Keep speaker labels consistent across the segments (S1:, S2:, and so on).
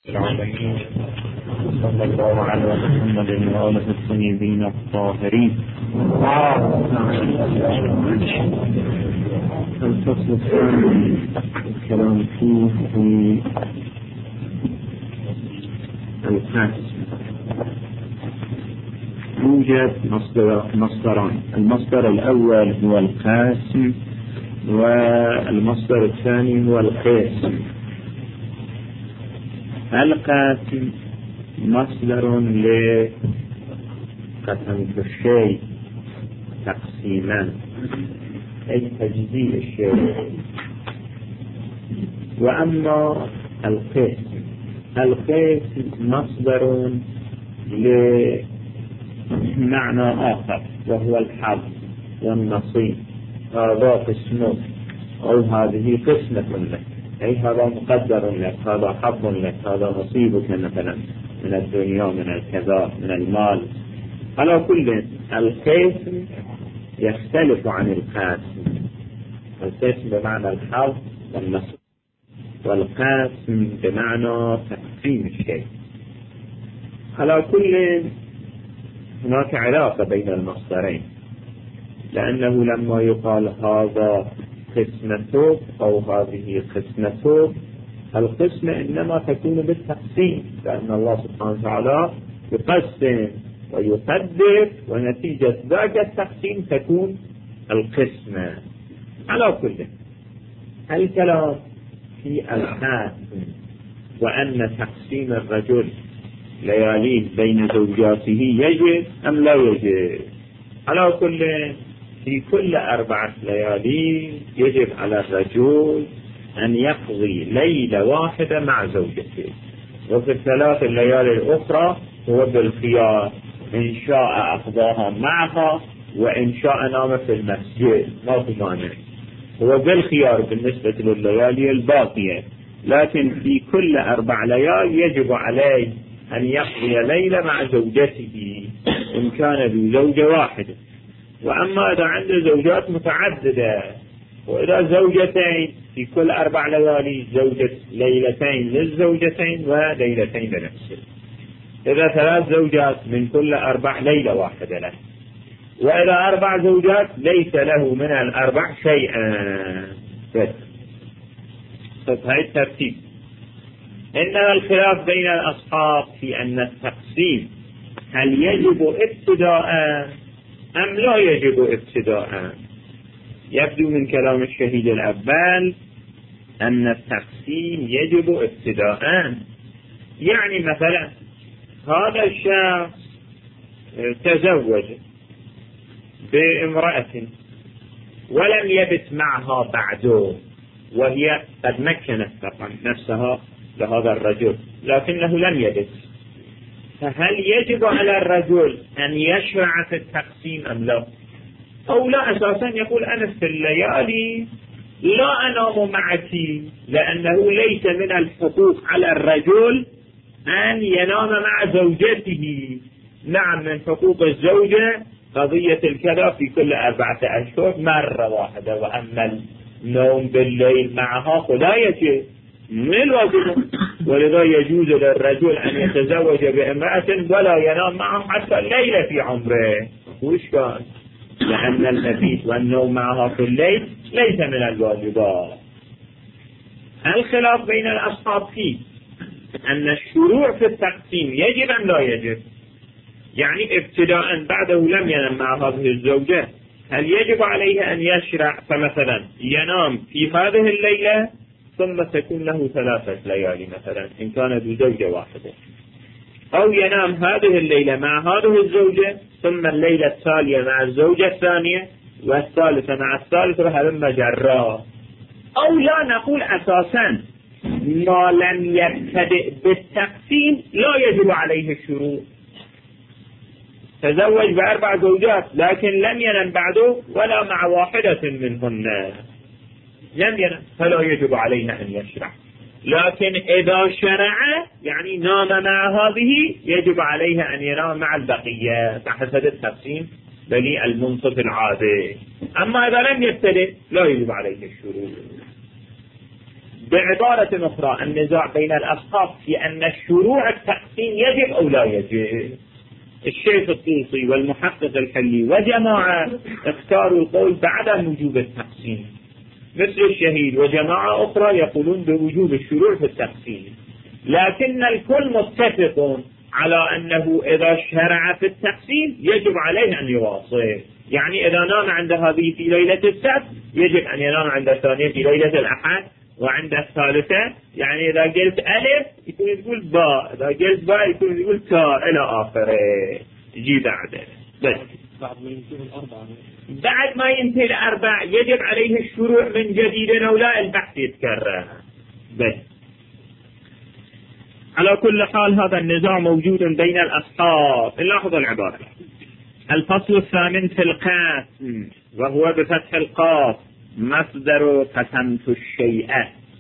S1: العالمين صلى الله على محمد وآله الطيبين الطاهرين. الفصل الثاني الكلام فيه في القسم. يوجد مصدران، المصدر الأول هو القسم والمصدر الثاني هو القسم. القسم مصدر لقسم الشيء تقسيما، أي تجزيء الشيء. وأما القسم مصدر لمعنى آخر وهو الحظ والنصيب. هذا قسم أو هذه قسمة لك، أي هذا مقدر لك، هذا حظ لك، هذا نصيبك مثلا من الدنيا، من الكذا، من المال. على كل القسم يختلف عن القاسم. القسم بمعنى الحظ والنصيب، والقاسم بمعنى تقسيم الشيء. على كل هناك علاقة بين المصدرين، لأنه لما يقال هذا قسمته أو هذه قسمته، القسمة إنما تكون بالتقسيم، لأن الله سبحانه وتعالى يقسم ويقدر، ونتيجة ذاك التقسيم تكون القسمة. على كل الكلام في القسم وأن تقسيم الرجل لياليه بين زوجاته يجب أم لا يجب. على كل في كل 4 ليالي يجب على الرجل أن يقضي ليلة واحدة مع زوجته، وفي 3 الليالي الأخرى هو بالخيار، إن شاء أقضاها معها وإن شاء نام في المسجد، ما في مانع، هو بالخيار بالنسبة لليالي الباقية. لكن في كل 4 ليالي يجب عليه أن يقضي ليلة مع زوجته إن كان ذو زوجة واحدة. وأما إذا عنده زوجات متعددة، وإذا زوجتين في كل 4 ليالي ليلتين للزوجتين وليلتين لنفسه. إذا 3 زوجات من كل 4 ليلة واحدة له، وإذا 4 زوجات ليس له من 4 شيئا. فهي الترتيب. إنما الخلاف بين الأصحاب في أن التقسيم هل يجب ابتداء أم لا يجب ابتداء. يبدو من كلام الشهيد الأول أن التقسيم يجب ابتداء. يعني مثلا هذا الشخص تزوج بامرأة ولم يبت معها بعده، وهي قد مكنت نفسها لهذا الرجل لكنه لم يبت، فهل يجب على الرجل أن يشرع في التقسيم أم لا؟ أو لا، أساسا يقول أنا في الليالي لا أنام معك، لأنه ليس من الحقوق على الرجل أن ينام مع زوجته. نعم، من حقوق الزوجة قضية الكذا في كل 4 أشهر مرة واحدة، وأما النوم بالليل معها فلا يجب من الواجب. ولذا يجوز للرجل أن يتزوج بامرأة ولا ينام معها حتى الليلة في عمره، وش كان؟ لأن المبيت والنوم معها في الليل ليس من الواجبات. الخلاف بين الأصحاب فيه أن الشروع في التقسيم يجب أم لا يجب. يعني ابتداء بعده لم ينام مع هذه الزوجة، هل يجب عليه أن يشرع فمثلا ينام في هذه الليلة ثم تكون له 3 ليالي مثلا إن كان ذو زوجة واحدة، أو ينام هذه الليلة مع هذه الزوجة ثم الليلة التالية مع الزوجة الثانية والثالثة مع الثالثة وهلم جرا. أو لا، نقول أساسا ما لم يبتدئ بالتقسيم لا يجب عليه الشروع. تزوج ب4 زوجات لكن لم ينم بعده ولا مع واحدة منهن، لم ينم، فلا يجب عليه أن يشرع. لكن إذا شرع يعني نام مع هذه يجب عليه أن ينام مع البقية بحسب التقسيم بني المنصف العادي. أما إذا لم يبتدئ لا يجب عليه الشروع.
S2: بعبارة أخرى النزاع بين الأصحاب في أن الشروع التقسيم يجب أو لا يجب. الشيخ الطوسي والمحقق الحلي وجماعة اختاروا القول بعدم وجوب التقسيم، مثل الشهيد وجماعة أخرى يقولون بوجوب الشروع في التقسيم، لكن الكل متفق على أنه إذا شرع في التقسيم يجب عليه أن يواصل. يعني إذا نام عند هذه في ليلة السبت يجب أن ينام عند الثانية في ليلة الأحد وعند الثالثة. يعني إذا قلت ألف يكون يقول باء، إذا قلت باء يكون يقول تاء إلى آخره يجي بعده. بس بعد ما ينتهي الأربع يجب عليه الشروع من جديد أو لا، البحث يتكرر. بس على كل حال هذا النزاع موجود بين الأصحاب. نلاحظ العبارة. الفصل الثامن في القسم، وهو بفتح القاف مصدر قسمت الشيء.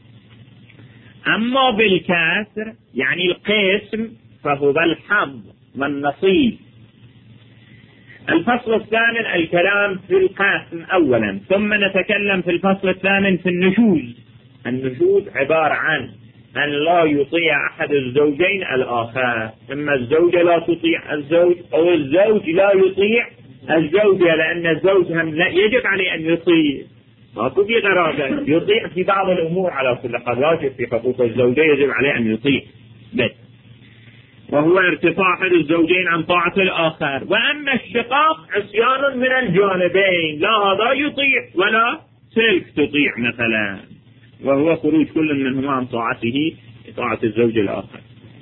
S2: أما بالكسر يعني القسم فهو الحظ والنصيب. الفصل الثامن الكلام في القسم أولا، ثم نتكلم في الفصل الثامن في النشوز. النشوز عبارة عن أن لا يطيع أحد الزوجين الآخر، إما الزوجة لا تطيع الزوج أو الزوج لا يطيع الزوجة، لأن الزوج هم يجب عليه أن يطيع، ماكو في غرابة، يطيع في بعض الأمور على كل حال، واجب في حقوق الزوجة يجب عليه أن يطيع. بس وهو ارتفاع أحد الزوجين عن طاعة الآخر. وأما الشقاق عصيان من الجانبين، لا هذا يطيع ولا تلك تطيع مثلا، وهو خروج كل منهما عن طاعته طاعة الزوج الآخر.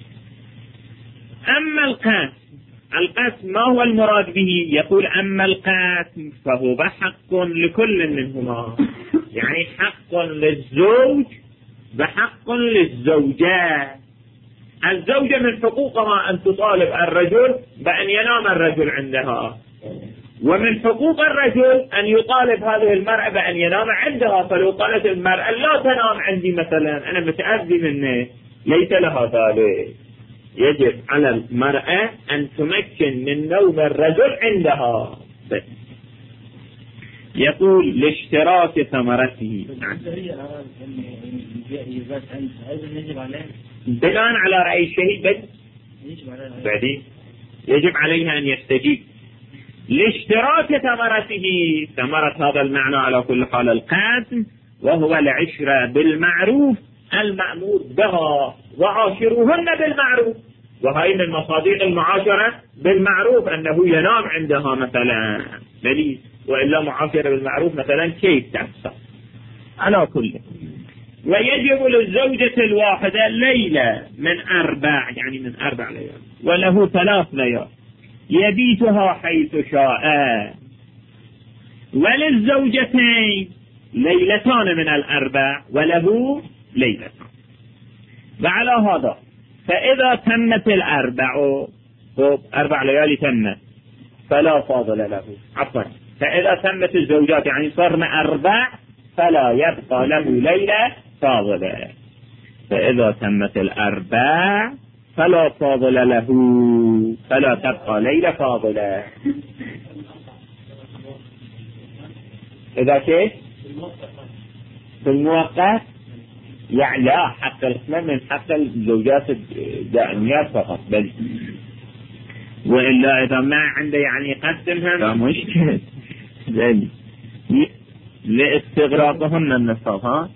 S2: أما القسم ما هو المراد به؟ يقول أما القسم فهو حق لكل منهما، يعني حق للزوج بحق للزوجة. الزوجة من حقوقها أن تطالب الرجل بأن ينام الرجل عندها، ومن حقوق الرجل أن يطالب هذه المرأة بأن ينام عندها. فلو قالت المرأة لا تنام عندي مثلا، أنا متأذي منه، ليس لها ذلك. يجب على المرأة أن تمكن من نوم الرجل عندها. بس يقول لاشتراك ثمرته، بناء على رأي الشهيد بس بعدين يجب عليها أن يستجيب لاشتراك ثمرته. ثمرة هذا المعنى على كل حال القسم، وهو العشرة بالمعروف المأمور بها، وعاشروهن بالمعروف. وهي من مصادق المعاشرة بالمعروف أنه ينام عندها مثلا، بلي وإلا معاشرة بالمعروف مثلا كيف تحصل على كل. ويجب للزوجة الواحدة ليلة من 4، يعني من 4 ليال، وله 3 ليال يبيتها حيث شاء. وللزوجتين ليلتان من 4 وله ليلتان. وعلى هذا فإذا تمت 4 ليالي تمت فلا فاضل له. عفوا، فإذا تمت الزوجات يعني صرنا 4 فلا يبقى له ليلة فاضلة. فإذا تمت 4 فلا فاضل له، فلا تبقى ليلة فاضلة. إذا كيف في الموقت يعني لا، حق القسمة من حق الزوجات الدائميات فقط بل، وإلا إذا ما عنده يعني يقسمها لا مشكلة لاستغراقهن النصاب.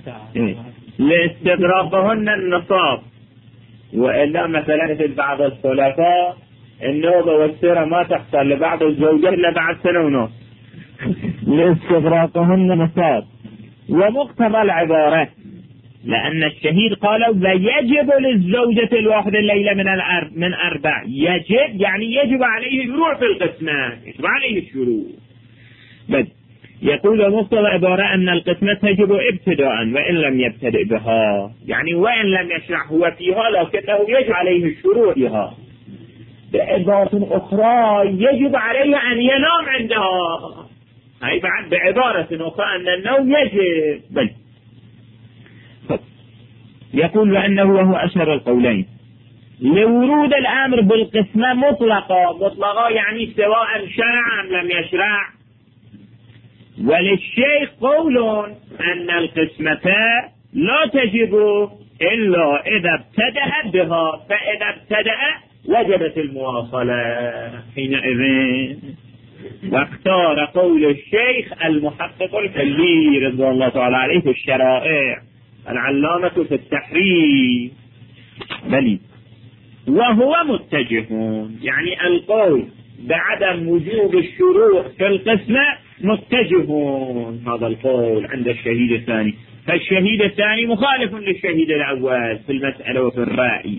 S2: لاستغراقهن النصاب. وإلا مثلا في بعض الخلفاء النوبة والسيرة ما تحصل لبعض الزوجات إلا بعد 1.5 سنة. لاستغراقهن نصاب. ومقتضى العبارة لأن الشهيد قالوا ويجب للزوجة الواحدة الليلة من 4، يجب يعني يجب عليه الشروع في القسمة، يجب عليه الشروع. بل يقول مقتضى العبارة أن القسمة تجب ابتداء وإن لم يبتدئ بها، يعني وإن لم يشرع هو فيها لكنه يجب عليه الشروع فيها. بعبارة أخرى يجب عليه أن ينام عندها، هاي بعد بعبارة أخرى أن النوم يجب. بل يقول وأنه وهو أشهر القولين لورود الأمر بالقسمة مطلقة يعني سواء شرع أم لم يشرع. وللشيخ قول أن القسمة لا تجب إلا إذا ابتدأ بها، فإذا ابتدأ وجبت المواصلة حينئذ. واختار قول الشيخ المحقق الحلي رضي الله تعالى عليه في الشرائع، العلامة في التحرير، بلي وهو متجه، يعني القول بعدم وجوب الشروع في القسمة متجه، هذا القول عند الشهيد الثاني. فالشهيد الثاني مخالف للشهيد الأول في المسألة وفي الرأي.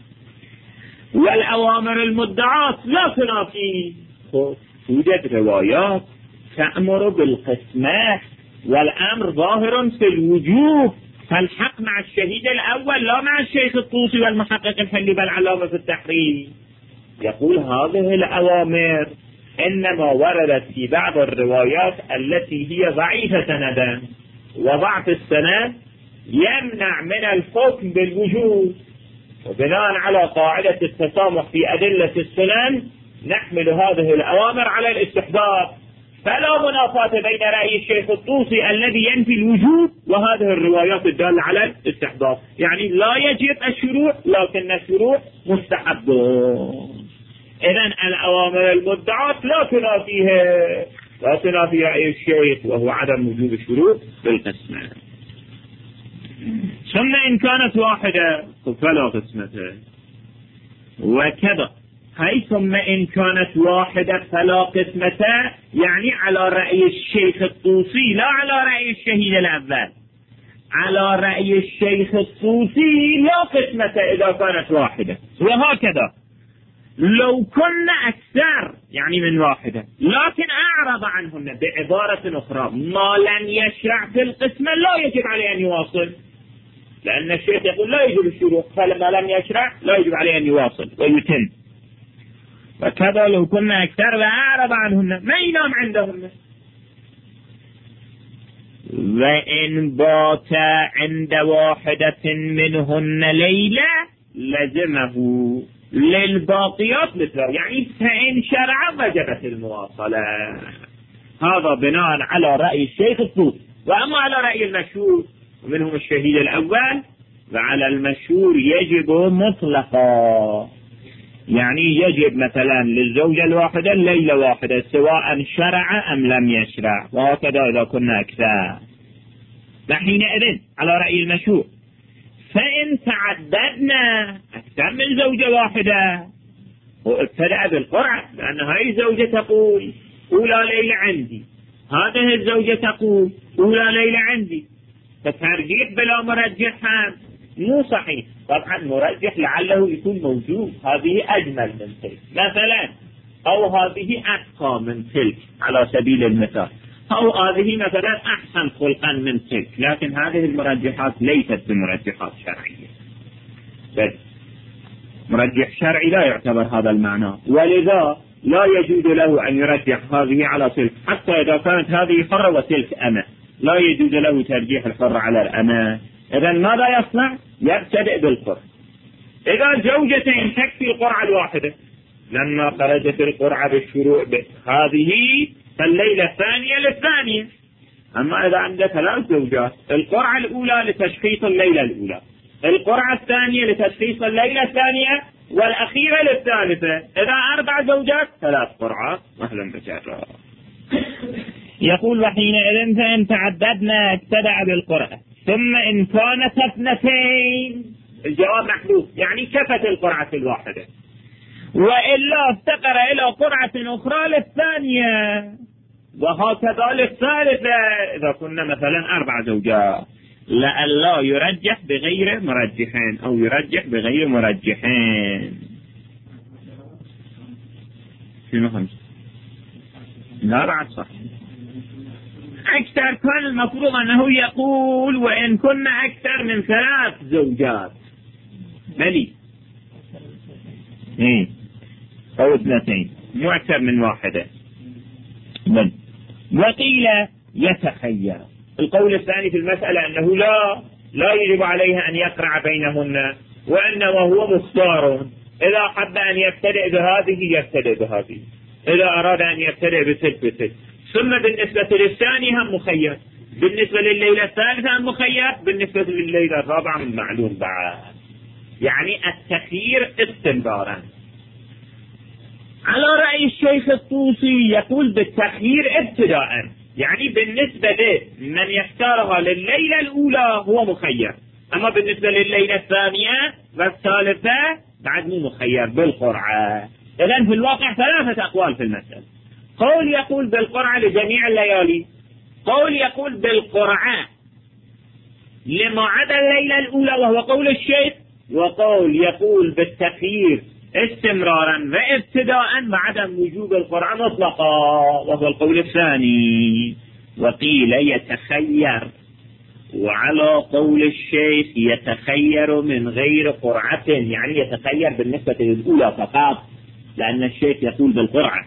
S2: والأوامر المدعاة لا تنافي، توجد روايات تأمر بالقسمة والأمر ظاهر في الوجوب، فالحق مع الشهيد الأول لا مع الشيخ الطوسي والمحقق الحلي بل علامة في التحرير. يقول هذه الأوامر إنما وردت في بعض الروايات التي هي ضعيفة سندا، وضعف السند يمنع من الحكم بالوجوب، وبناء على قاعدة التسامح في أدلة السنن نحمل هذه الأوامر على الاستحباب، فلا منافاة بين رأي الشيخ الطوسي الذي ينفي الوجوب وهذه الروايات الدالة على الاستحباب. يعني لا يجب الشروع لكن الشروع مستحب. إذن الأوامر المدعاة لا تنافي رأي الشيخ وهو عدم وجوب الشروع بالقسمة. ثم إن كانت واحدة فلا قسمة، وكذا هاي ثم إن كانت واحدة فلا قسمة، يعني على رأي الشيخ الطوسي لا على رأي الشهيد الأول. على رأي الشيخ الطوسي لا قسمة إذا كانت واحدة، وهكذا لو كنا أكثر يعني من واحدة لكن أعرض عنهن. بعبارة أخرى ما لن يشرع في القسمة لا يجب عليه أن يواصل، لأن الشيخ يقول لا يجب الشروع، فلما لم يشرع لا يجب عليه أن يواصل ويتم. وكذا لو كنا أكثر وأعرض عنهن ما ينام عندهن. وإن بات عند واحدة منهن ليلة لزمه للباقيات مثله، يعني فإن شرع وجبت المواصلة. هذا بناء على رأي الشيخ الطوسي. وأما على رأي المشهور ومنهم الشهيد الأول، وعلى المشهور يجب مطلقا، يعني يجب مثلا للزوجة الواحدة ليلة واحدة سواء شرع أم لم يشرع، وهكذا إذا كنا أكثر. فحينئذ على رأي المشهور فإن تعددنا أكثر من زوجة واحدة وابتدأ بالقرعة، لأن هذه الزوجة تقول أولى ليلة عندي، هذه الزوجة تقول أولى ليلة عندي، فترجيح بلا مرجح مو صحيح. طبعا مرجح لعله يكون موجود، هذه أجمل من تلك مثلا، أو هذه أتقى من تلك على سبيل المثال، أو هذه مثلا أحسن خلقا من تلك، لكن هذه المرجحات ليست بمرجحات شرعية، بل مرجح شرعي لا يعتبر هذا المعنى، ولذا لا يجوز له أن يرجح هذه على تلك، حتى إذا كانت هذه حرة وتلك أمة لا يجوز له ترجيح الحر على الأمة. إذا ماذا يصنع؟ يبتدئ بالقرعة. إذا زوجتين تكفي القرعة الواحدة، لما خرجت القرعة بالشروع هذه فالليلة الثانية للثانية. أما إذا عنده 3 زوجات، القرعة الأولى لتشخيص الليلة الأولى، القرعة الثانية لتشخيص الليلة الثانية، والأخيرة للثالثة. إذا 4 زوجات 3 قرعات، أهلا بجرا. يقول وحينئذ فإن تعددنا ابتدع بالقرعة، ثم إن كانت 2 الجواب محذوف، يعني كفت القرعة الواحدة، وإلا افتقر إلى قرعة أخرى للثانية، وهكذا للثالثة إذا كنا مثلا 4 زوجات، لألا يرجح بغير مرجحين أو يرجح بغير مرجحين. شنو 5؟ لا بعد صح. أكثر كان المفروض أنه يقول وإن كنا أكثر من 3 زوجات، بلي أو 2 مو أكثر من واحدة. بل وقيل يتخير. القول الثاني في المسألة أنه لا يجب عليها أن يقرع بينهن، وأنه هو مختار، إذا حب أن يبتدئ بهذه يبتدئ بهذه، إذا أراد أن يبتدئ بتلك. ثم بالنسبة للثاني هم مخير، بالنسبة لليلة الثالثة مخير، بالنسبة لليلة الرابعة معلوم بعد. يعني التخيير استمرارا. على رأي الشيخ الطوسي يقول بالتخيير ابتداء، يعني بالنسبة لمن يختارها لليلة الأولى هو مخير، أما بالنسبة لليلة الثانية والثالثة بعد مو مخير بالقرعة. إذن في الواقع ثلاثة أقوال في المسألة. قول يقول بالقرعة لجميع الليالي، قول يقول بالقرعة لما عدا الليلة الأولى وهو قول الشيخ، وقول يقول بالتخيير استمرارا وابتداء وعدم وجوب القرعة مطلقا وهو القول الثاني. وقيل يتخير، وعلى قول الشيخ يتخير من غير قرعة، يعني يتخير بالنسبة للأولى فقط، لأن الشيخ يقول بالقرعة.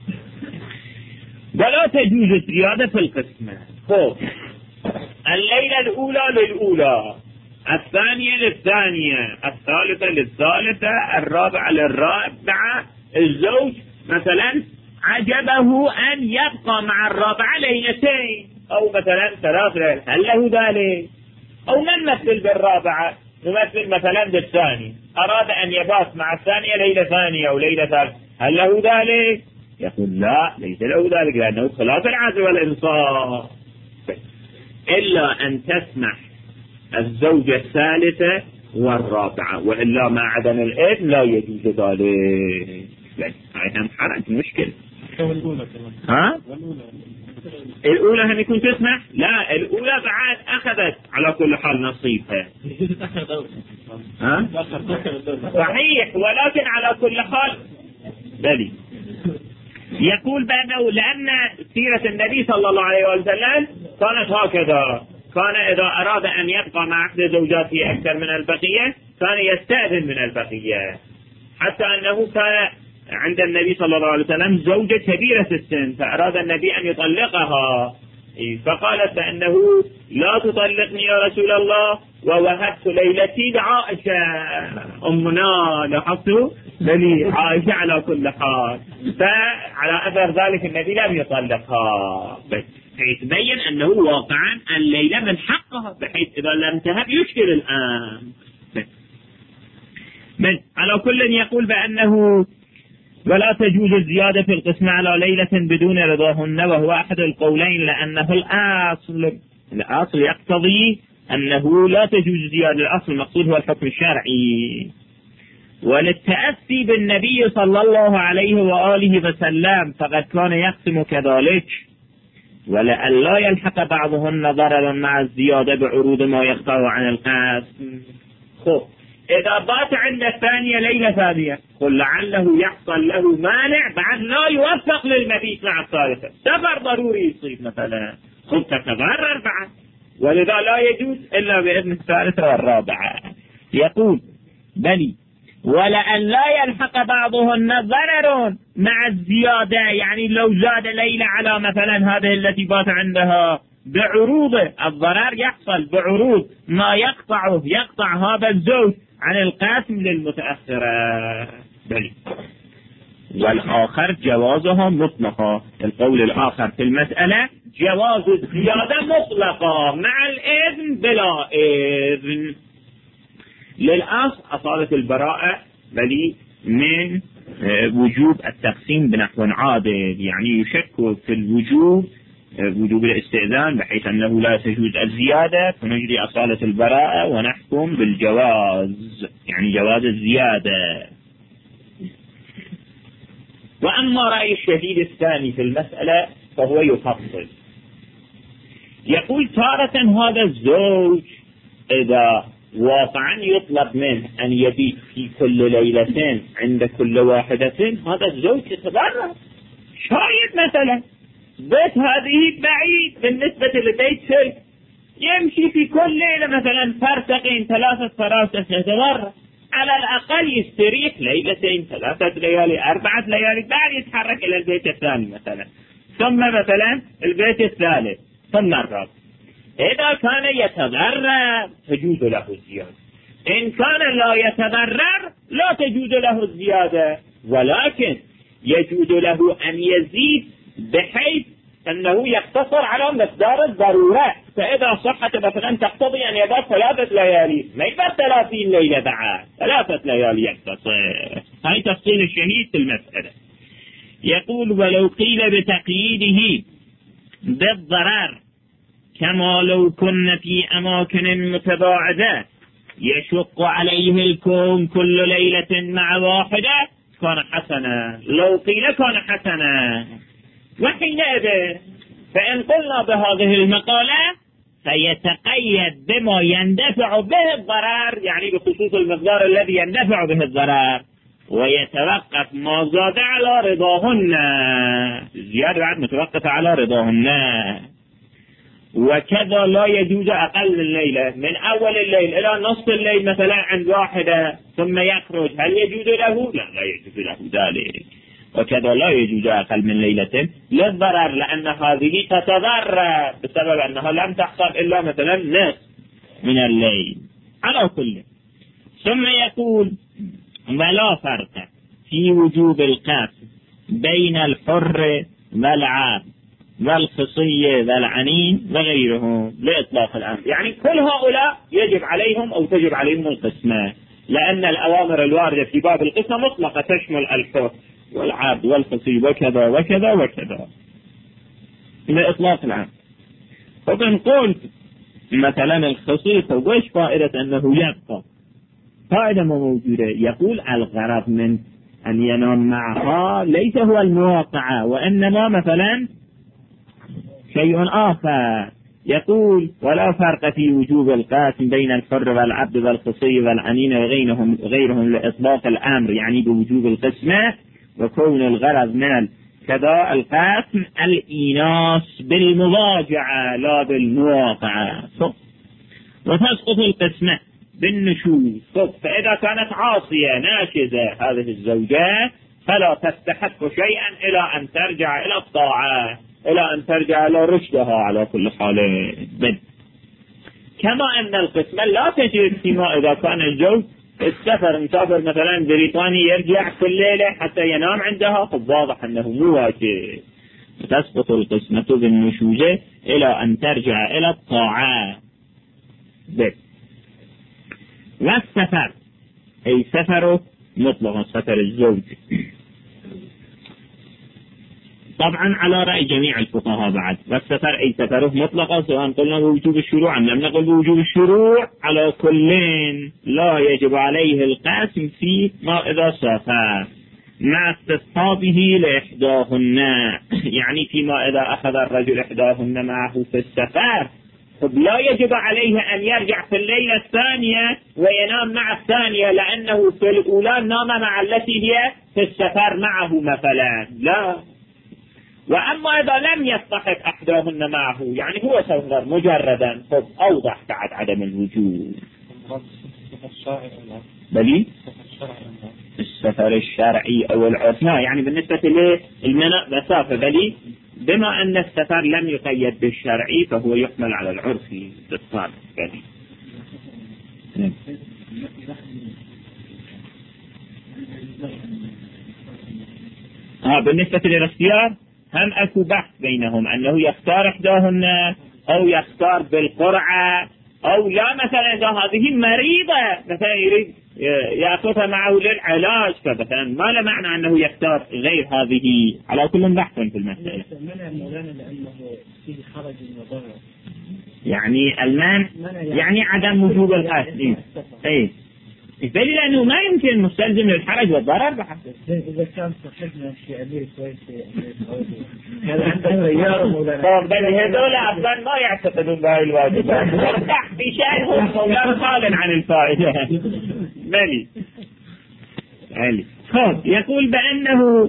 S2: ولا تجوز الزيادة في القسمة. الليلة الأولى للأولى، الثانية للثانية، الثالثة للثالثة، الرابعة للرابعة. الزوج مثلا عجبه أن يبقى مع الرابعة ليلتين أو مثلا 3 ليالي، هل له ذلك؟ أو نمثل بالرابعة، نمثل مثلا بالثاني، أراد أن يبات مع الثانية ليلة ثانية أو ليلة ثالثة، هل له ذلك؟ يقول لا، ليس له ذلك، لأنه خلاف العدل والإنصاف. إلا أن تسمح الزوجة الثالثة والرابعة، وإلا مع عدم الإذن لا يجوز ذلك. هاي هم حرج مشكلة. ها؟ الأولى هم يكون تسمح؟ لا، الأولى بعد أخذت على كل حال نصيبها. ها؟ صحيح، ولكن على كل حال بلي. يقول بأنه لأن سيرة النبي صلى الله عليه وسلم كانت هكذا، كان إذا أراد أن يبقى مع أحد زوجاته أكثر من البقية كان يستأذن من البقية، حتى أنه كان عند النبي صلى الله عليه وسلم زوجة كبيرة السن، فأراد النبي أن يطلقها، فقالت بأنه لا تطلقني يا رسول الله، ووهبت ليلتي لعائشة أمنا، لاحظتوا بني عائشة على كل حال. فعلى أثر ذلك النبي لم يطلقها، بحيث بين أنه واقعا الليلة من حقها، بحيث إذا لم تهب يشكل الآن. على كل يقول بأنه ولا تجوز الزيادة في القسم على ليلة بدون رضاهن، وهو أحد القولين، لأنه الأصل يقتضي أنه لا تجوز زيادة. الأصل المقصود هو الحكم الشرعي. وللتأسي بالنبي صلى الله عليه وآله وسلم فقد كان يقسم كذلك، ولئلا يلحق بعضهن ضررا مع الزيادة بعروض ما يقطع عن القسم. إذا بات عند الثانية ليلة ثانية قل لعله يحصل له مانع بعد لا يوفق للمبيت مع الثالثة، سفر ضروري يصيب مثلا، تتضرر بعد، ولذا لا يجوز إلا بإذن الثالثة والرابعة. يقول بني ولأن لا يلحق بعضهن ضرر مع الزيادة، يعني لو زاد ليلة على مثلا هذه التي بات عندها بعروض الضرر يحصل بعروض ما يقطع هذا الزوج عن القاسم للمتأخرة. بل والآخر جوازها مطلقا، القول الآخر في المسألة جواز الزيادة مطلقا مع الإذن بلا إذن. للأصل أصالة البراءة بل من وجوب التقسيم بنحو عادل، يعني يشك في وجوب الاستئذان بحيث أنه لا تجوز الزيادة، فنجري أصالة البراءة ونحكم بالجواز، يعني جواز الزيادة. وأما رأي الشهيد الثاني في المسألة فهو يفصل، يقول تارة هذا الزوج إذا واقعا يطلب منه أن يبيت في كل ليلة عند كل واحدة، هذا الزوج يتضرر. شايد مثلا بيت هذه بعيد بالنسبة لبيت سلك، يمشي في كل ليلة مثلا فرسخين 3 فراسخ، يتضرر. على الأقل يستريح ليلتين 3 ليالي 4 ليالي، بعد يتحرك إلى البيت الثاني مثلا، ثم مثلا البيت الثالث، ثم الرابع. إذا كان يتضرر تجوز له الزيادة، إن كان لا يتضرر لا تجوز له الزيادة، ولكن يجوز له أن يزيد بحيث أنه يقتصر على مقدار الضرورة، فإذا صحت مثلا تقتضي أن يبقى 3 ليالي، ما يبقى 30 ليلة بعد، 3 ليالي يقتصر. هاي تفصيل الشهيد في المسألة. يقول ولو قيل بتقييده بالضرر كما لو كن في أماكن متباعدة يشق عليه الكون كل ليلة مع واحدة كان حسنا. لو قيل كان حسنا. وحينئذ فإن قلنا بهذه المقالة فيتقيد بما يندفع به الضرر، يعني بخصوص المقدار الذي يندفع به الضرر، ويتوقف ما زاد على رضاهن، زيادة بعد متوقف على رضاهن. وكذا لا يجوز أقل من ليلة، من أول الليل إلى نصف الليل مثلا عند واحدة ثم يخرج، هل يجوز له؟ لا يجوز له ذلك. وكذا لا يجوز أقل من ليلة للضرر، لأن هذه تتضرر بسبب أنها لم تحصل إلا مثلا نصف من الليل على كل. ثم يقول ولا فرق في وجوب القسم بين الحر والعبد والخصي والعنين وغيرهم لإطلاق الأمر، يعني كل هؤلاء يجب عليهم أو تجب عليهم القسمة، لأن الأوامر الواردة في باب القسمة مطلقة تشمل الحر والعبد والخصي وكذا وكذا وكذا لإطلاق الأمر. فبنقول مثلا الخصي فوش فائدة أنه يبقى، فائدة موجودة. يقول الغرض من أن ينام معها ليس هو المواقعة، وإنما مثلا شيء آخر. يقول ولا فرق في وجوب القسم بين الحر والعبد والخصي والعنين وغيرهم لإطلاق الأمر، يعني بوجوب القسمة، وكون الغرض من كذا القسم الإيناس بالمضاجعة لا بالمواقعة. وتسقط القسمة بالنشوز. فإذا كانت عاصية ناشزة هذه الزوجة فلا تستحق شيئا إلى أن ترجع إلى الطاعة، إلى أن ترجع إلى رشدها على كل حال. كما أن القسمة لا تجد فيما إذا كان الزوج السفر مسافر مثلا بريطانيا يرجع كل ليلة حتى ينام عندها، فواضح أنه مو واجب. تسقط القسمة بالنشوز إلى أن ترجع إلى الطاعة. والسفر أي سفره مطلقا سفر الزوج طبعا على رأي جميع الفقهاء بعد. والسفر أي سفره مطلقا سواء قلنا بوجوب الشروع أم لم نقل بوجوب الشروع، على كل لا يجب عليه القسم في ما إذا سافر مع استصحابه لإحداهن، يعني فيما إذا أخذ الرجل إحداهن معه في السفر لا يجب عليه أن يرجع في الليلة الثانية وينام مع الثانية، لأنه في الأولى نام مع التي هي في السفر معه مثلا، لا. وأما إذا لم يصطحب أحداهن معه، يعني هو سفر مجردا، أوضح بعد عدم الوجود. بلي السفر الشرعي أو العرفي، يعني بالنسبة للمسافة بلي، بما أن السفر لم يقيد بالشرعي فهو يحمل على العرفي بالصالح بلي. بالنسبة للاختيار هم أكو بحث بينهم أنه يختار إحداهن أو يختار بالقرعة، أو لا مثلا إذا هذه مريضة مثلا يريد يأخذها معه للعلاج، فمثلا ما له معنى أنه يختار غير هذه. على كل بحث في المسألة.
S3: منع مولانا لأنه فيه حرج وضرر،
S2: يعني المنع يعني عدم وجوب القسم. إيه بل لأنه ما يمكن مستلزم للحرج والضرر بحث.
S3: إذا كان صاحبنا في أمير كويس هذا عنده سيارة مولانا.
S2: بل هذول أصلا ما يعتقدون بهاي الواجبات، في شأنهم مولانا خال عن الفائدة. مالي يقول بأنه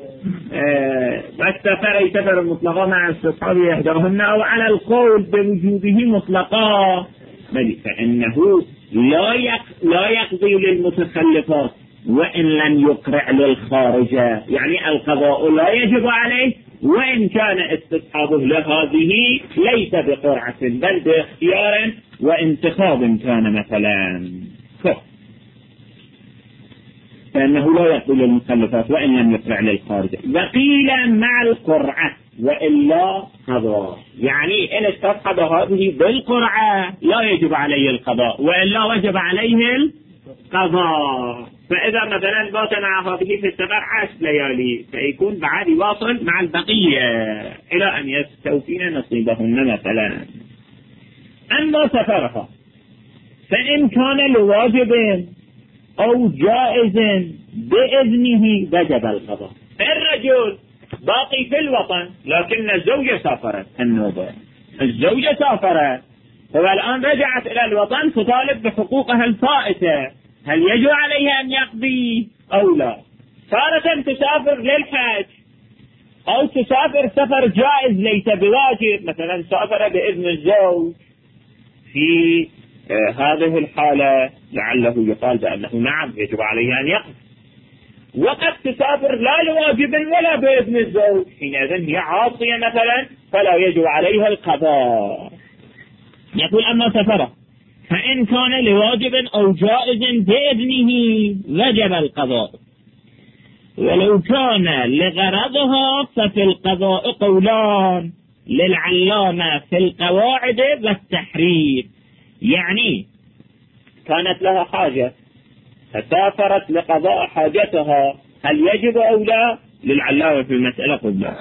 S2: السفر سفر مطلقا مع استصحاب إحداهن أو على القول بوجوبه مطلقا، فإنه لا يقضي للمتخلفات وإن لم يقرع للخارجة، يعني القضاء لا يجب عليه وإن كان استصحابه لهذه ليس بقرعة بل باختيار وانتخاب كان مثلا، فإنه لا يقضي للمتخلفات وإن لم يقرع للخارجة. وقيل مع القرعة وإلا قضاء. يعني إن استصحب هذه بالقرعة لا يجب عليه القضاء، وإلا وجب عليه القضاء. فإذا مثلا بات مع هذه في السفر 10 ليالي فيكون بعد يواصل مع البقية إلى أن يستوفين نصيبهن مثلا. أما سفرها فإن كان لواجب أو جائز بإذنه وجب القضاء. الرجل باقي في الوطن لكن الزوجة سافرت النوبة، الزوجة سافرت والآن رجعت إلى الوطن تطالب بحقوقها الفائتة، هل يجب عليها أن يقضي أو لا؟ تارة تسافر للحج أو تسافر سفر جائز ليس بواجب، مثلا سافر بإذن الزوج، في هذه الحالة لعله يقال بأنه نعم يجب عليه أن يقضي. وقد تسافر لا لواجب ولا بإذن الزوج، حينئذ هي عاصية مثلا فلا يجب عليها القضاء. يقول أما سفره فإن كان لواجب أو جائز بإذنه وجب القضاء، ولو كان لغرضها ففي القضاء قولان للعلامة في القواعد والتحرير. يعني كانت لها حاجة فسافرت لقضاء حاجتها، هل يجب أو لا؟ للعلامة في المسألة قولان،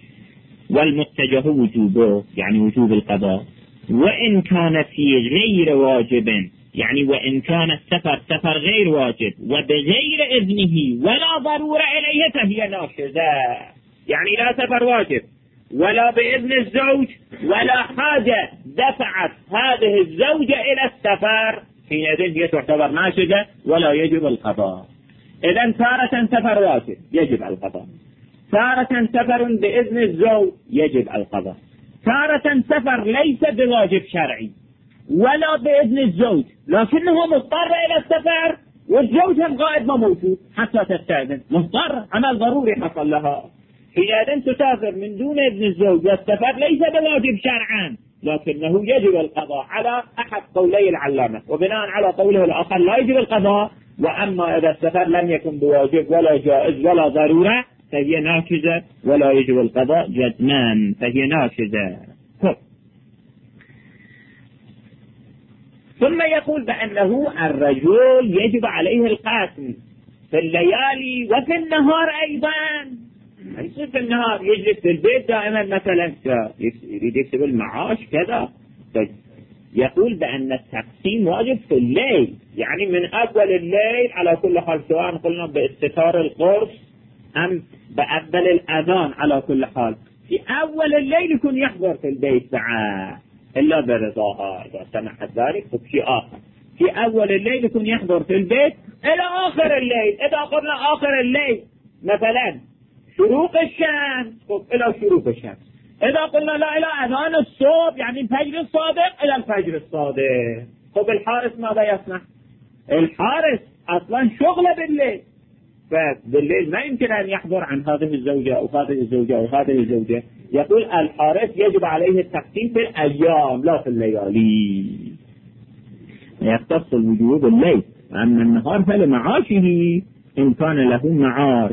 S2: والمتجه وجوبه يعني وجوب القضاء. وإن كان في غير واجب، يعني وإن كان السفر سفر غير واجب وبغير إذنه ولا ضرورة إليه فهي ناشزة. يعني لا سفر واجب ولا بإذن الزوج ولا حاجة دفعت هذه الزوجة إلى السفر، حينئذ هي تعتبر ناشزة ولا يجب القضاء. إذن تارة سفر واجب يجب القضاء، تارة سفر بإذن الزوج يجب القضاء، تارة سفر ليس بواجب شرعي ولا بإذن الزوج لكنه مضطر إلى السفر والزوج هم غائب ما موجود حتى تستأذن، مضطر عمل ضروري حصل لها، حينئذ تسافر من دون إذن الزوج والسفر ليس بواجب شرعا لكنه يجب القضاء على أحد قولي العلامة، وبناء على قوله الآخر لا يجب القضاء. وأما إذا السفر لم يكن بواجب ولا جائز ولا ضرورة فهي ناشزة ولا يجب القضاء جزمان، فهي ناشزة. ثم يقول بأنه الرجل يجب عليه القسم في الليالي وفي النهار أيضا. ليس في النهار يجلس في البيت دائما مثلا يريد يكسب المعاش كذا، يقول بأن التقسيم واجب في الليل، يعني من أول الليل على كل حال سواء قلنا باستثار القرص أم بأول الأذان، على كل حال في أول الليل يكون يحضر في البيت معه إلا برضاها، إذا سمحت ذلك فشيء آخر. في أول الليل يكون يحضر في البيت إلى آخر الليل. إذا قلنا آخر الليل مثلا شروق الشمس إلى شروق الشمس، إذا قلنا لا إلى أذان الصبح يعني الفجر الصادق إلى الفجر الصادق. طب الحارس ماذا يصنع؟ الحارس أصلا شغله بالليل، فبالليل ما يمكن أن يحضر عن هذه الزوجة أو هذه الزوجة أو هذه الزوجة. يقول الحارس يجب عليه التقسيم في الأيام لا في الليالي، يختص الوجوب بالليل، أما النهار فلمعاشه إن كان له معاش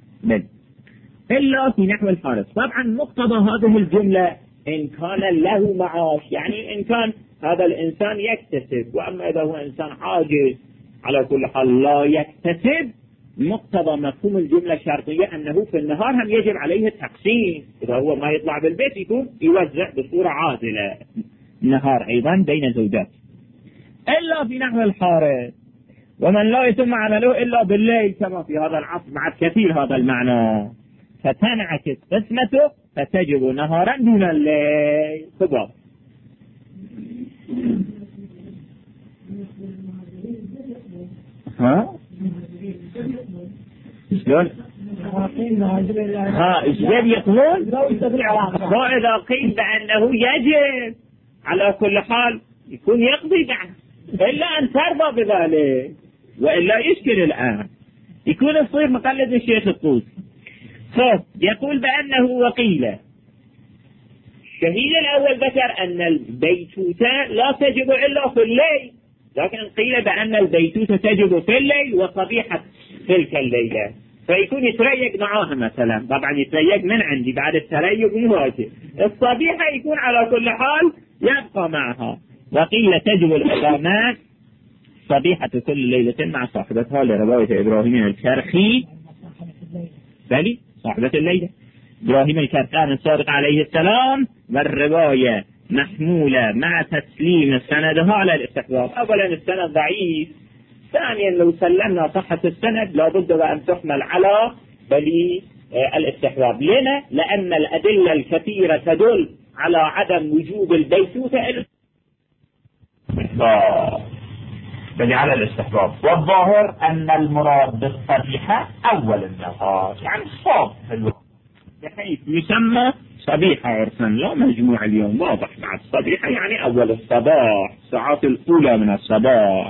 S2: إلا في نحو الحارس. طبعا مقتضى هذه الجملة إن كان له معاش، يعني إن كان هذا الإنسان يكتسب، وأما إذا هو إنسان عاجز على كل حال لا يكتسب، مقتضى مفهوم الجملة الشرطية أنه في النهار هم يجب عليه التقسيم، إذا هو ما يطلع بالبيت يكون يوزع بصورة عادلة النهار أيضا بين زوجات، إلا في نحو الحارس. ومن لا يتم عمله إلا بالليل كما في هذا العصر مع كثير هذا المعنى، فتنعكس قسمته فتجب نهارا دون الليل. خبر ها شلون؟ إيش يقولون؟ وإذا قيل بأنه يجب على كل حال يكون يقضي بعد، إلا أن ترضى بذلك وإلا يشكل الآن يكون يصير مقلد الشيخ الطوسي. يقول بأنه وقيل الشهيد الأول ذكر أن البيتوتة لا تجب إلا في الليل، لكن قيل بأن البيتوتة تجب في الليل وصبيحة تلك الليلة. فيكون يتريق معاها مثلا، طبعا يتريق من عندي بعد التريق مو واجب. الصبيحة يكون على كل حال يبقى معها. وقيل تجب الإقامات صبيحة كل ليلة مع صاحبتها لرواية إبراهيم الكرخي، بل صاحبة الليلة إبراهيم الكرخي الصادق عليه السلام، والرواية محمولة مع تسليم سندها على الاستحباب. أولا السند ضعيف، ثانيا لو سلمنا صحة السند لابد وأن تحمل على بل الاستحباب. لنا لأن الأدلة الكثيرة تدل على عدم وجوب البيتوتة بل على الاستحباب. والظاهر أن المراد بالصبيحة أول النهار، يعني الصبح في الوقت، بحيث يسمى صبيحة عرفا لا مجموع اليوم، واضح مع الصبيحة يعني أول الصباح، الساعات الأولى من الصباح.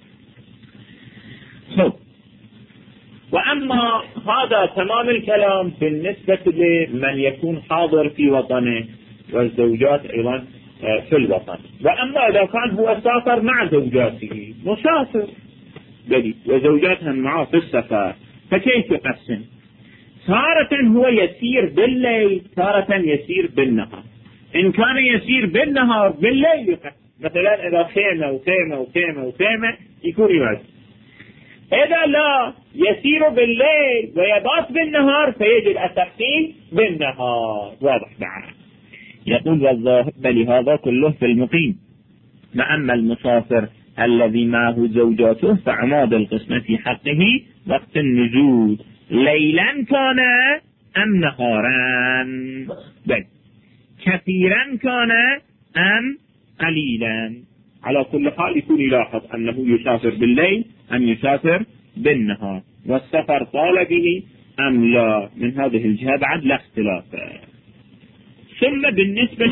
S2: وأما هذا تمام الكلام بالنسبة لمن يكون حاضر في وطنه والزوجات أيضا في الوطن. وأما إذا كان هو سافر مع زوجاته، مسافر بلي وزوجاتهم معه في السفر، فكيف يقسم؟ تارة هو يسير بالليل، تارة يسير بالنهار. إن كان يسير بالنهار بالليل يقسم، مثلا إذا خيمة وخيمة وخيمة وخيمة يكون يوزن. إذا لا يسير بالليل ويبات بالنهار فيجب التقسيم بالنهار، واضح معنا. يقول والظاهر لهذا كله في المقيم، وأما المسافر الذي معه زوجاته فعماد القسمة في حقه وقت النزول ليلا كان أم نهارا، بل كثيرا كان أم قليلا. على كل حال يكون يلاحظ أنه يسافر بالليل أم يسافر بالنهار، والسفر طال به أم لا. من هذه الجهة بعد لا اختلاف. ثم بالنسبة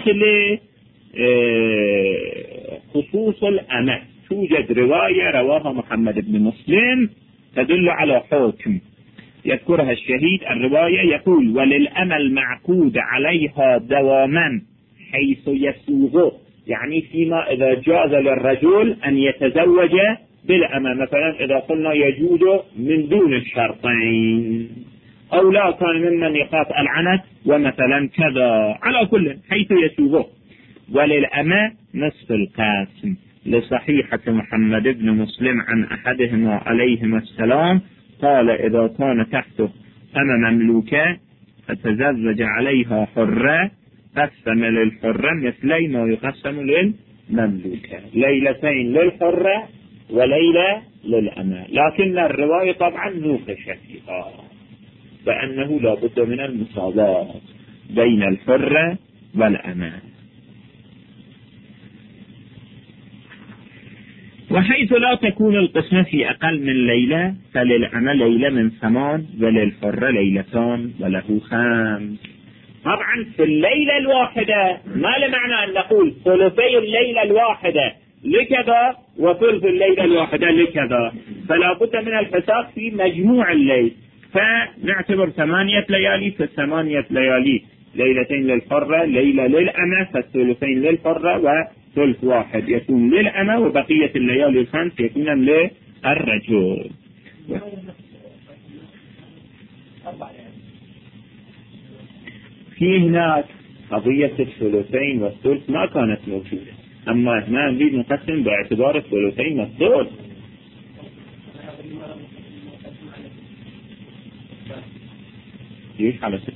S2: لخصوص الأمة توجد رواية رواها محمد بن مسلم تدل على حكم يذكرها الشهيد. الرواية يقول وللأمة المعقود عليها دواما حيث يسوغ، يعني فيما إذا جاز للرجل أن يتزوج بالأمة، مثلا إذا قلنا يجوز من دون الشرطين، أو لا كان ممن يخاف العنت ومثلا كذا، على كل حيث يسوغ. وللأمة نصف القاسم لصحيحة محمد بن مسلم عن أحدهما عليهما السلام قال إذا كان تحته أمة مملوكة فتزوج عليها حرة قسم للحرة مثلي ما يقسم للمملوكة، ليلتين للحرة وليلة للأمة. لكن الرواية طبعا نوقشت فيها فأنه لا بد من المساواة بين الحرة والأمة. وحيث لا تكون القسمة في أقل من ليلة فللأمة ليلة من 8 وللحرة ليلتان وله 5. طبعا في الليلة الواحدة ما لمعنى أن نقول ثلثي الليلة الواحدة لكذا وثلث الليلة الواحدة لكذا، فلا بد من الحساب في مجموع الليل. فنعتبر 8 ليالي، في 8 ليالي ليلتين للحرة ليلة للأمة، فالثلثين للحرة وثلث واحد يكون للأمة، وبقية الليالي 5 يكون للرجل. في هناك قضية الثلثين والثلث ما كانت موجودة، أما هنا نريد نقسم باعتبار الثلثين والثلث. ليش على 6؟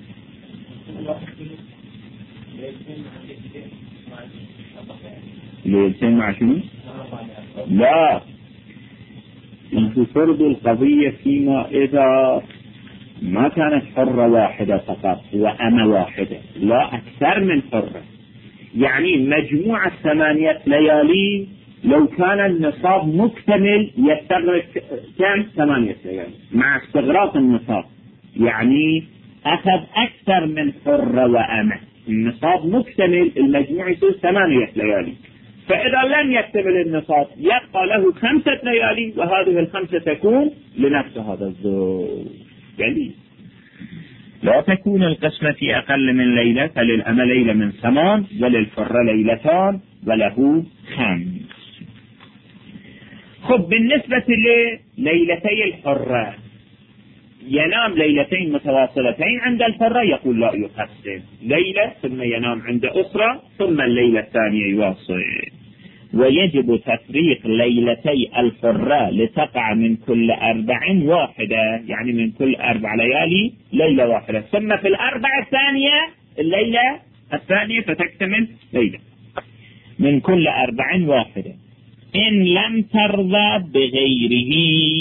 S2: ليلتين مع شنو؟ لا، انتو فرضوا القضية فيما إذا ما كانت حرة واحدة فقط وأمة واحدة، لا أكثر من حرة. يعني مجموعة 8 ليالي لو كان النصاب مكتمل يستغرق كم؟ 8 ليالي مع استغراق النصاب، يعني أخذ أكثر من حرة وأمة، النصاب مكتمل المجموع يصير 8 ليالي. فإذا لم يكتمل النصاب يبقى له 5 ليالي، وهذه ال5 تكون لنفس هذا الزوج. يعني لا تكون القسمة في أقل من ليلة فللأمة ليلة من 8 وللحرة ليلتان وله 5. خب بالنسبة لليلتي الحرة ينام ليلتين متواصلتين عند الحرة يقول لا يقسم ليلة ثم ينام عند أخرى ثم الليلة الثانية يواصل. ويجب تفريق ليلتي الحرة لتقع من كل 4 واحدة، يعني من كل 4 ليالي ليلة واحدة، ثم في الأربع الثانية الليلة الثانية فتكتمل ليلة من كل 4 واحدة إن لم ترضى بغيره.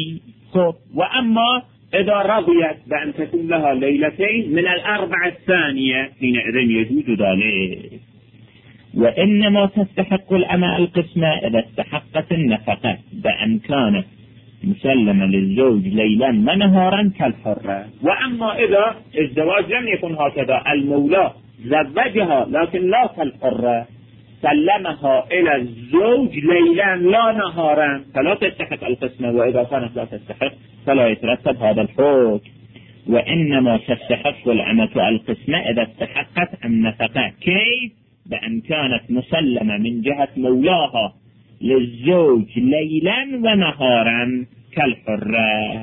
S2: وأما إذا رضيت بأن تكون لها ليلتين من الأربع الثانية حينئذ يجوز ذلك. وإنما تستحق الأمة القسمة إذا استحقت النفقة بأن كانت مسلمة للزوج ليلا ونهارا كالحرة. وأما إذا الزواج لم يكن هكذا، المولى زوجها لكن لا كالحرة، سلمها إلى الزوج ليلا لا نهارا، فلا تستحق القسمة، وإذا كانت لا تستحق فلا يترتب هذا الحكم. وإنما تستحق الأمة القسمة إذا استحقت النفقة. كيف؟ بأن كانت مسلمة من جهة مولاها للزوج ليلا ونهارا كالحرة.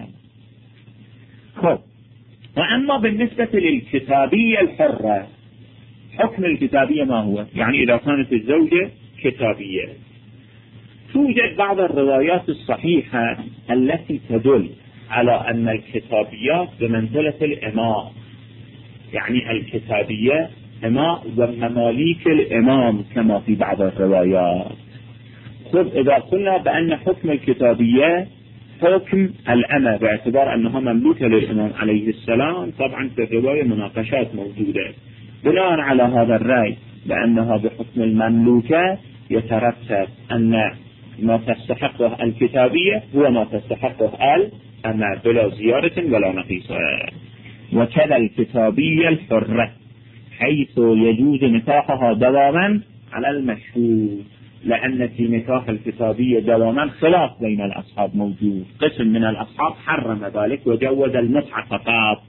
S2: وأما بالنسبة للكتابية الحرة، حكم الكتابية ما هو؟ يعني إذا كانت الزوجة كتابية، توجد بعض الروايات الصحيحة التي تدل على أن الكتابيات بمنزلة الإماء، يعني الكتابية إماء ومماليك الإمام كما في بعض الروايات. إذا قلنا بأن حكم الكتابية حكم الأمة باعتبار أنها مملوكة للإمام عليه السلام، طبعا في الرواية مناقشات موجودة. بناء على هذا الرأي بأنها بحكم المملوكة يترتب أن ما تستحقه الكتابية هو ما تستحقه الأمة بلا زيادة ولا نقيصة. وكذا الكتابية الحرة حيث يجوز نكاحها دواما على المشهور، لأن في نكاح الكتابية دواما خلاف بين الأصحاب موجود، قسم من الأصحاب حرم ذلك وجوز المتعة فقط.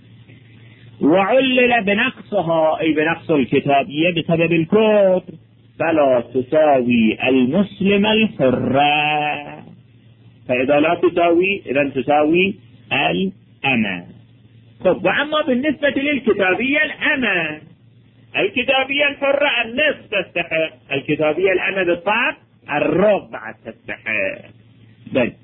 S2: وعلل بنقصها أي بنقص الكتابية بسبب الكفر، فلا تساوي المسلم الحرة، فإذا لا تساوي إذا تساوي الأمة. وأما بالنسبة للكتابية الأمة، الكتابية الحرة النصف تستحق، الكتابية الأمة بالضعف الربع تستحق. بل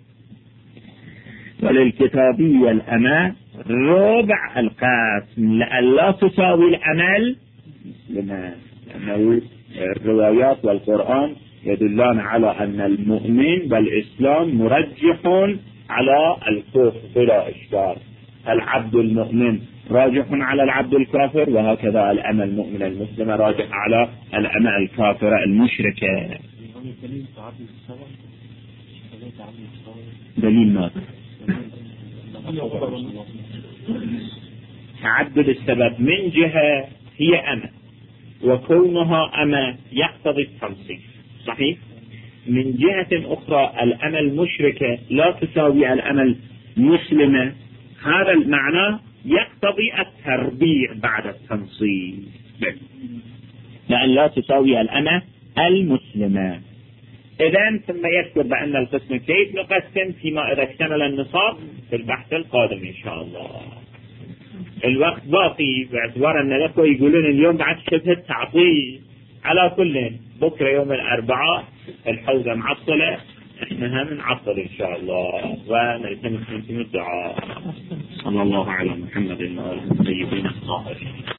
S2: وللكتابية الأمة ربع القسم لألا تساوي الأمل، لأنه الروايات والقرآن يدلان على أن المؤمن بالإسلام مرجح على الكفر بلا إشكال. العبد المؤمن راجح على العبد الكافر، وهكذا الأمة المؤمنة المسلمة راجح على الأمة الكافرة المشركة. دليل ماذا؟ تعدد السبب من جهة هي أمة، وكونها أمة يقتضي التنصيف صحيح. من جهة أخرى الأمة المشركة لا تساوي الأمة المسلمة، هذا المعنى يقتضي التربيع بعد التنصيف، لأن لا تساوي الأمة المسلمة. إذن ثم يذكر بأن القسم كيف نقسم فيما إذا اكتمل النصاب في البحث القادم إن شاء الله. الوقت باقي باعتبار أن الأخوة يقولون اليوم بعد شبه التعطيل. على كل بكرة يوم الأربعاء الحوزة معطلة، احنا هم نعطل إن شاء الله، ونلتمس منكم الدعاء. صلى الله على محمد وآله الطيبين الطاهرين.